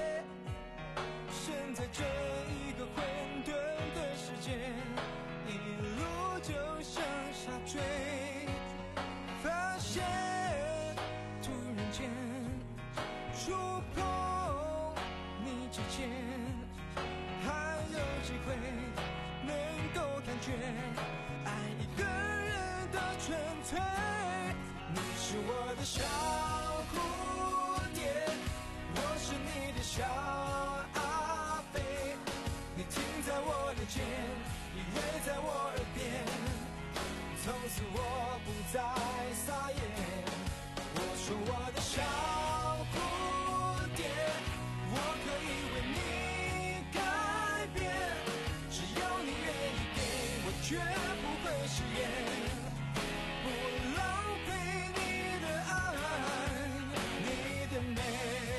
身在这一个混沌的世界，一路就像沙坠，发现突然间触碰你指尖，还有机会能够感觉爱一个人的纯粹。你是我的小蝴蝶，我是你的小阿飞，你停在我的肩，依偎在我耳边，从此我不再撒野。我说我的小蝴蝶，我可以为你改变，只要你愿意给我，绝不会食言，不浪费你的爱，你的美。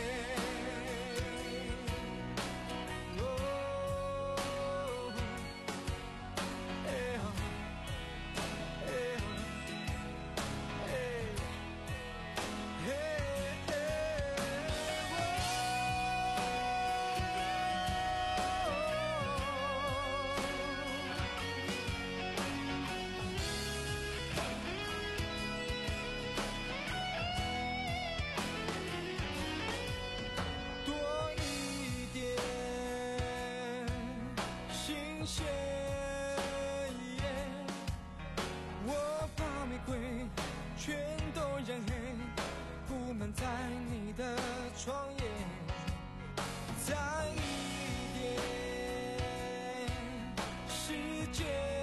哦，哎呀，哎呀，哎，嘿。多一点新鲜，我把玫瑰全都染黑，布满在你的窗沿，再一点时间，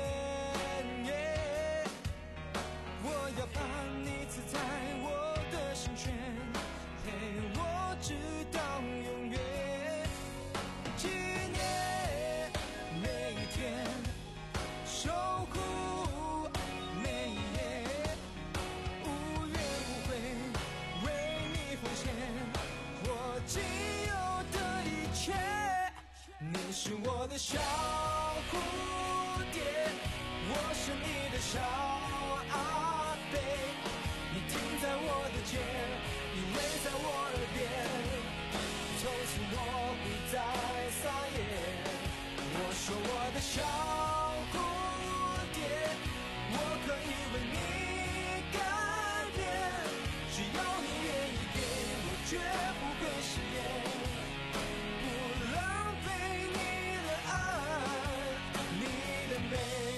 我要把你刺在我的心弦，陪我直到永远。纪念每一天，守护每一夜，无怨无悔为你奉献我仅有的一切。你是我的小蝴蝶，我是你的小阿飞，你停在我的肩，依偎在我耳边，从此我不再撒野。我说我的小蝴蝶，我可以为你改变，只要你愿意给我，绝不会食言，不浪费你的爱，你的美。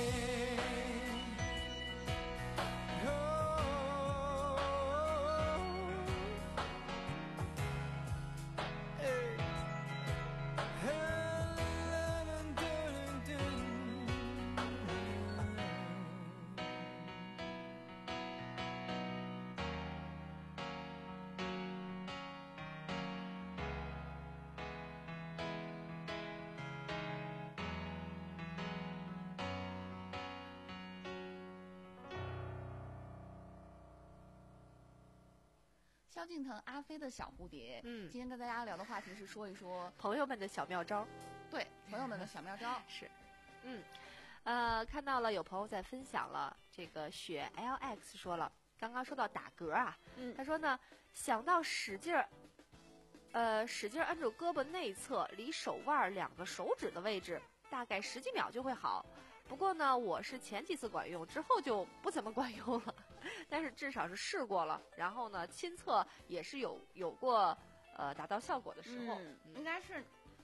萧敬腾《阿飞的小蝴蝶》。 嗯， 今天跟大家聊的话题是说一说朋友们的小妙招。 对，朋友们的小妙招是，嗯，呃，看到了有朋友在分享了，这个雪 L X 说了，刚刚说到打嗝啊， 嗯， 他说呢，想到使劲儿，呃，使劲儿按住胳膊内侧离手腕两个手指的位置，大概十几秒就会好。不过呢，我是前几次管用，之后就不怎么管用了。但是至少是试过了，然后呢，亲测也是有有过呃达到效果的时候。 嗯，应该是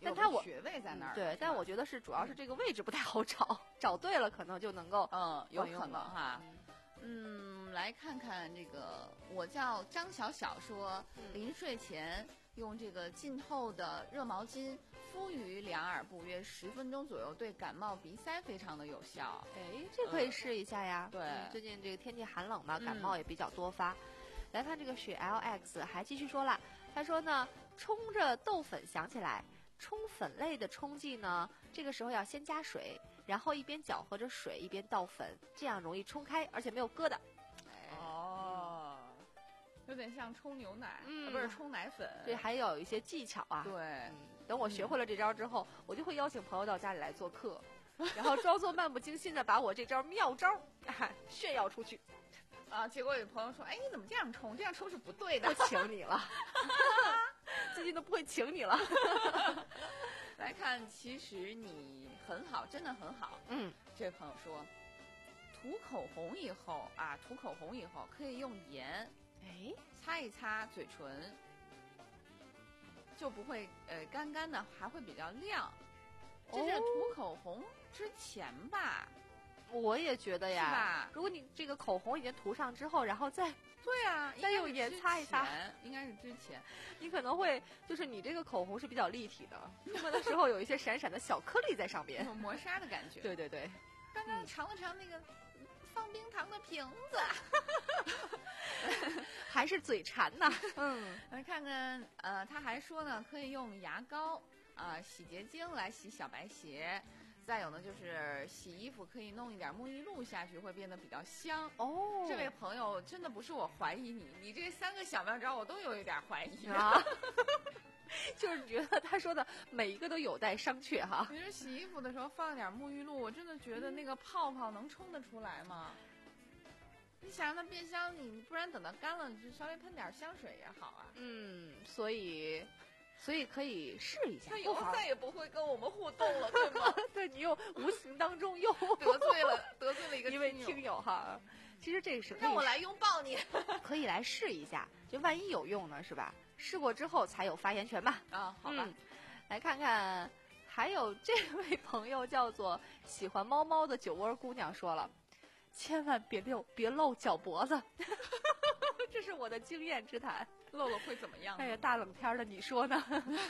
但它我穴位在那儿、嗯。 对，但我觉得是主要是这个位置不太好找，找对了可能就能够嗯，有可能哈。嗯，来看看这个，我叫张小小说，嗯、临睡前用这个浸透的热毛巾敷于两耳部约十分钟左右，对感冒鼻塞非常的有效。 哎，这可以试一下呀。 对、 嗯，最近这个天气寒冷嘛，感冒也比较多发。嗯、来看这个雪 L X 还继续说了，他说呢，冲着豆粉想起来，冲粉类的冲剂呢，这个时候要先加水。然后一边搅和着水一边倒粉，这样容易冲开，而且没有疙瘩。 哦，有点像冲牛奶，嗯，啊、不是冲奶粉。 对，还有一些技巧啊。 对、 嗯，等我学会了这招之后，嗯、我就会邀请朋友到家里来做客，然后装作漫不经心的把我这招妙招、啊、炫耀出去。 啊，结果有朋友说：“哎，你怎么这样冲？这样冲是不对的。” 不请你了，最近都不会请你了。 来看，其实你很好，真的很好。 嗯， 这位朋友说，涂口红以后啊，涂口红以后可以用盐， 哎， 擦一擦嘴唇，就不会呃干干的，还会比较亮。这是涂口红之前吧？ 我也觉得呀， 是吧？ 如果你这个口红已经涂上之后，然后再对啊， 再用盐擦一擦， 应该是之前， 你可能会就是你这个口红是比较立体的，出门的时候有一些闪闪的小颗粒在上边， 有磨砂的感觉。 对对对， 刚刚尝了尝那个放冰糖的瓶子， 还是嘴馋呐。 嗯，来看看，呃，他还说呢，可以用牙膏啊、呃、洗洁精来洗小白鞋。再有呢，就是洗衣服可以弄一点沐浴露下去，会变得比较香哦。 这位朋友真的不是我怀疑你，你这三个小妙招我都有一点怀疑啊。就是觉得他说的每一个都有待商榷哈。 你说洗衣服的时候放一点沐浴露，我真的觉得那个泡泡能冲得出来吗？你想让它变香，你不然等到干了，你就稍微喷点香水也好啊。 嗯，所以。所以可以试一下， 他以后再也不会跟我们互动了，对吗？ 对，你又无形当中又得罪了，得罪了一个一位听友哈。其实这是让我来拥抱你， 可以来试一下，就万一有用呢，是吧？试过之后才有发言权吧。 啊，好吧。 嗯、来看看，还有这位朋友叫做喜欢猫猫的酒窝姑娘说了，千万别露别露脚脖子，这是我的经验之谈。 露了会怎么样？ 哎呀，大冷天的，你说呢？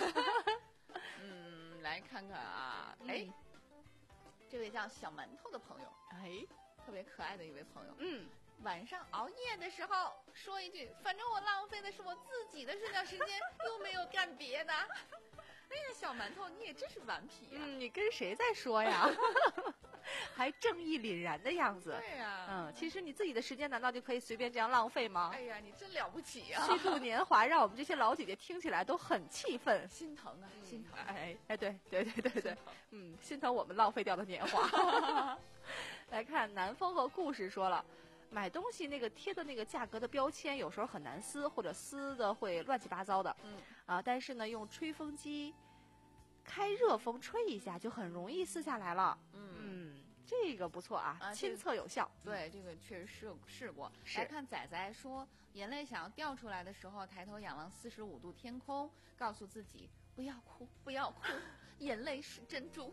嗯，来看看啊，哎、嗯，这位叫小馒头的朋友， 哎， 特别可爱的一位朋友， 嗯， 晚上熬夜的时候说一句，反正我浪费的是我自己的睡觉时间，又没有干别的。哎呀，小馒头，你也真是顽皮呀、啊！ 嗯，你跟谁在说呀？还正义凛然的样子。 对呀、啊， 嗯，其实你自己的时间难道就可以随便这样浪费吗？ 哎呀，你真了不起呀、啊！ 虚度年华，让我们这些老姐姐听起来都很气愤， 心疼啊，嗯、心疼！ 哎哎，对对对对对，嗯，心疼我们浪费掉的年华。来看南风和故事说了。买东西那个贴的那个价格的标签有时候很难撕，或者撕的会乱七八糟的。 嗯啊，但是呢，用吹风机开热风吹一下就很容易撕下来了。 嗯嗯，这个不错啊， 啊亲测有效。 对，这个确实试试过。 是来看仔仔说，眼泪想要掉出来的时候，抬头仰望四十五度天空，告诉自己不要哭，不要哭，眼泪是珍珠。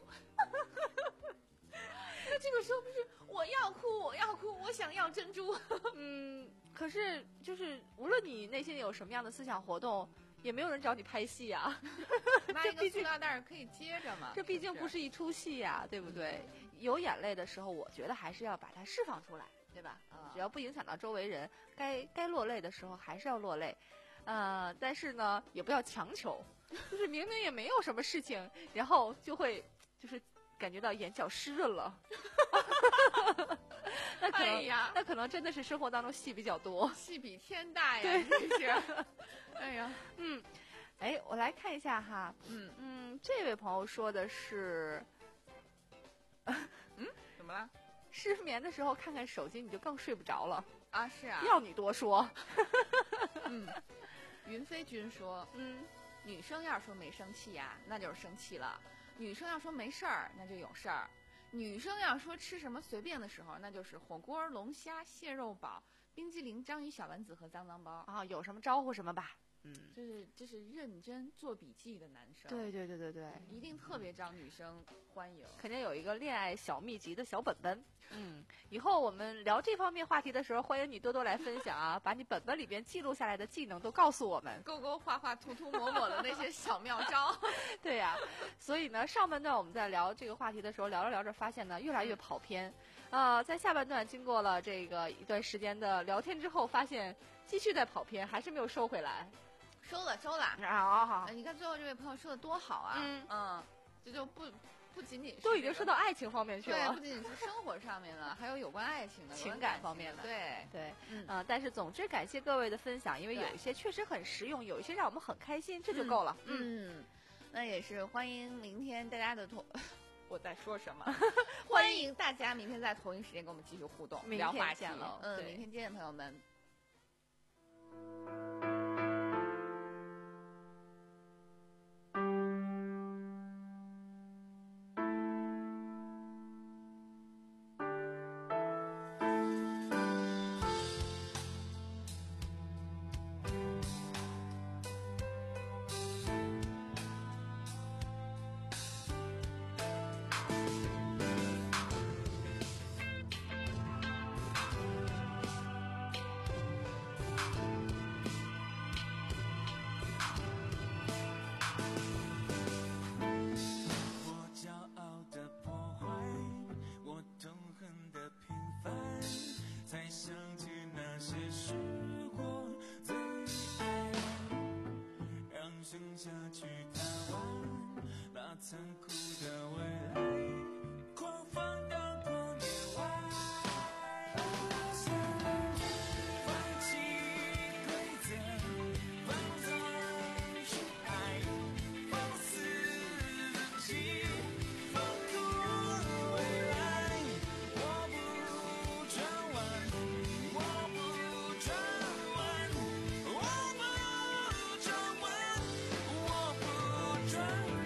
那这个时候不是我要哭，我要哭，我想要珍珠。 嗯，可是就是无论你内心有什么样的思想活动，也没有人找你拍戏啊。 拿一个塑料袋可以接着嘛。 这毕竟不是一出戏呀、啊，对不对？有眼泪的时候，我觉得还是要把它释放出来，对吧？ 啊、 只要不影响到周围人，该该落泪的时候还是要落泪。呃，但是呢，也不要强求，就是明明也没有什么事情，然后就会就是感觉到眼角湿润了。那可能、 哎呀， 那可能真的是生活当中戏比较多， 戏比天大呀， 对， 真是。哎呀， 嗯，哎，我来看一下哈， 嗯嗯，这位朋友说的是， 嗯，怎么了？ 失眠的时候看看手机，你就更睡不着了啊？是啊， 要你多说。 嗯，云飞君说， 嗯， 女生要说没生气呀，那就是生气了；女生要说没事儿，那就有事儿；女生要说吃什么随便的时候，那就是火锅、龙虾、蟹肉堡； 冰激凌、章鱼小丸子和脏脏包啊，有什么招呼什么吧。嗯， 这是这是认真做笔记的男生， 对对对对对， 一定特别招女生欢迎， 肯定有一个恋爱小秘籍的小本本。嗯，以后我们聊这方面话题的时候，欢迎你多多来分享啊，把你本本里边记录下来的技能都告诉我们， 勾勾画画、涂涂抹抹的那些小妙招。 对呀、啊，所以呢，上半段我们在聊这个话题的时候，聊着聊着发现呢，越来越跑偏。呃，在下半段经过了这个一段时间的聊天之后，发现继续在跑偏，还是没有收回来。 收了收了啊！好， 你看最后这位朋友说的多好啊！ 嗯嗯，这就不不仅仅是、这个、 都已经说到爱情方面去了， 对，不仅仅是生活上面了，还有有关爱情的、 情感方面的。 对对， 嗯、 呃，但是总之感谢各位的分享，因为有一些确实很实用，有一些让我们很开心，这就够了。 嗯，嗯那也是欢迎明天大家的同。我在说什么？ 欢迎大家明天在同一时间跟我们继续互动，聊话题了。嗯，明天见，朋友们。 残酷的未来，狂放到光年外。放弃规则，放纵去爱，放肆自己，放酷未来。我不转弯，我不转弯，我不转弯，我不转弯。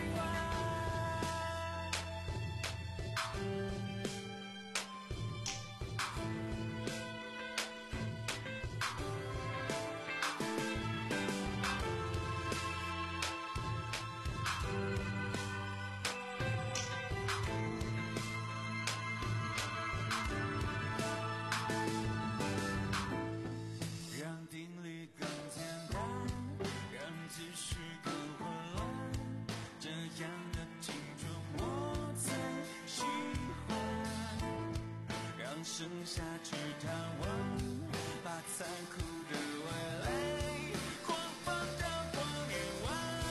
让定律更简单，让秩序更混乱，这样的青春我最喜欢。让剩下去探望，把残酷的未来狂放到光年外。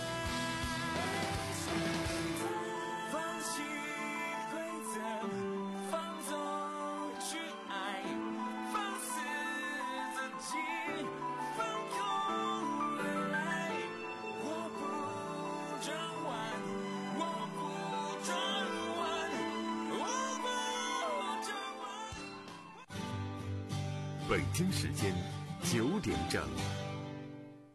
放弃规则，放纵去爱，放肆自己。放空未来，我不转弯，我不转弯，我不转弯。 北京时间九点整。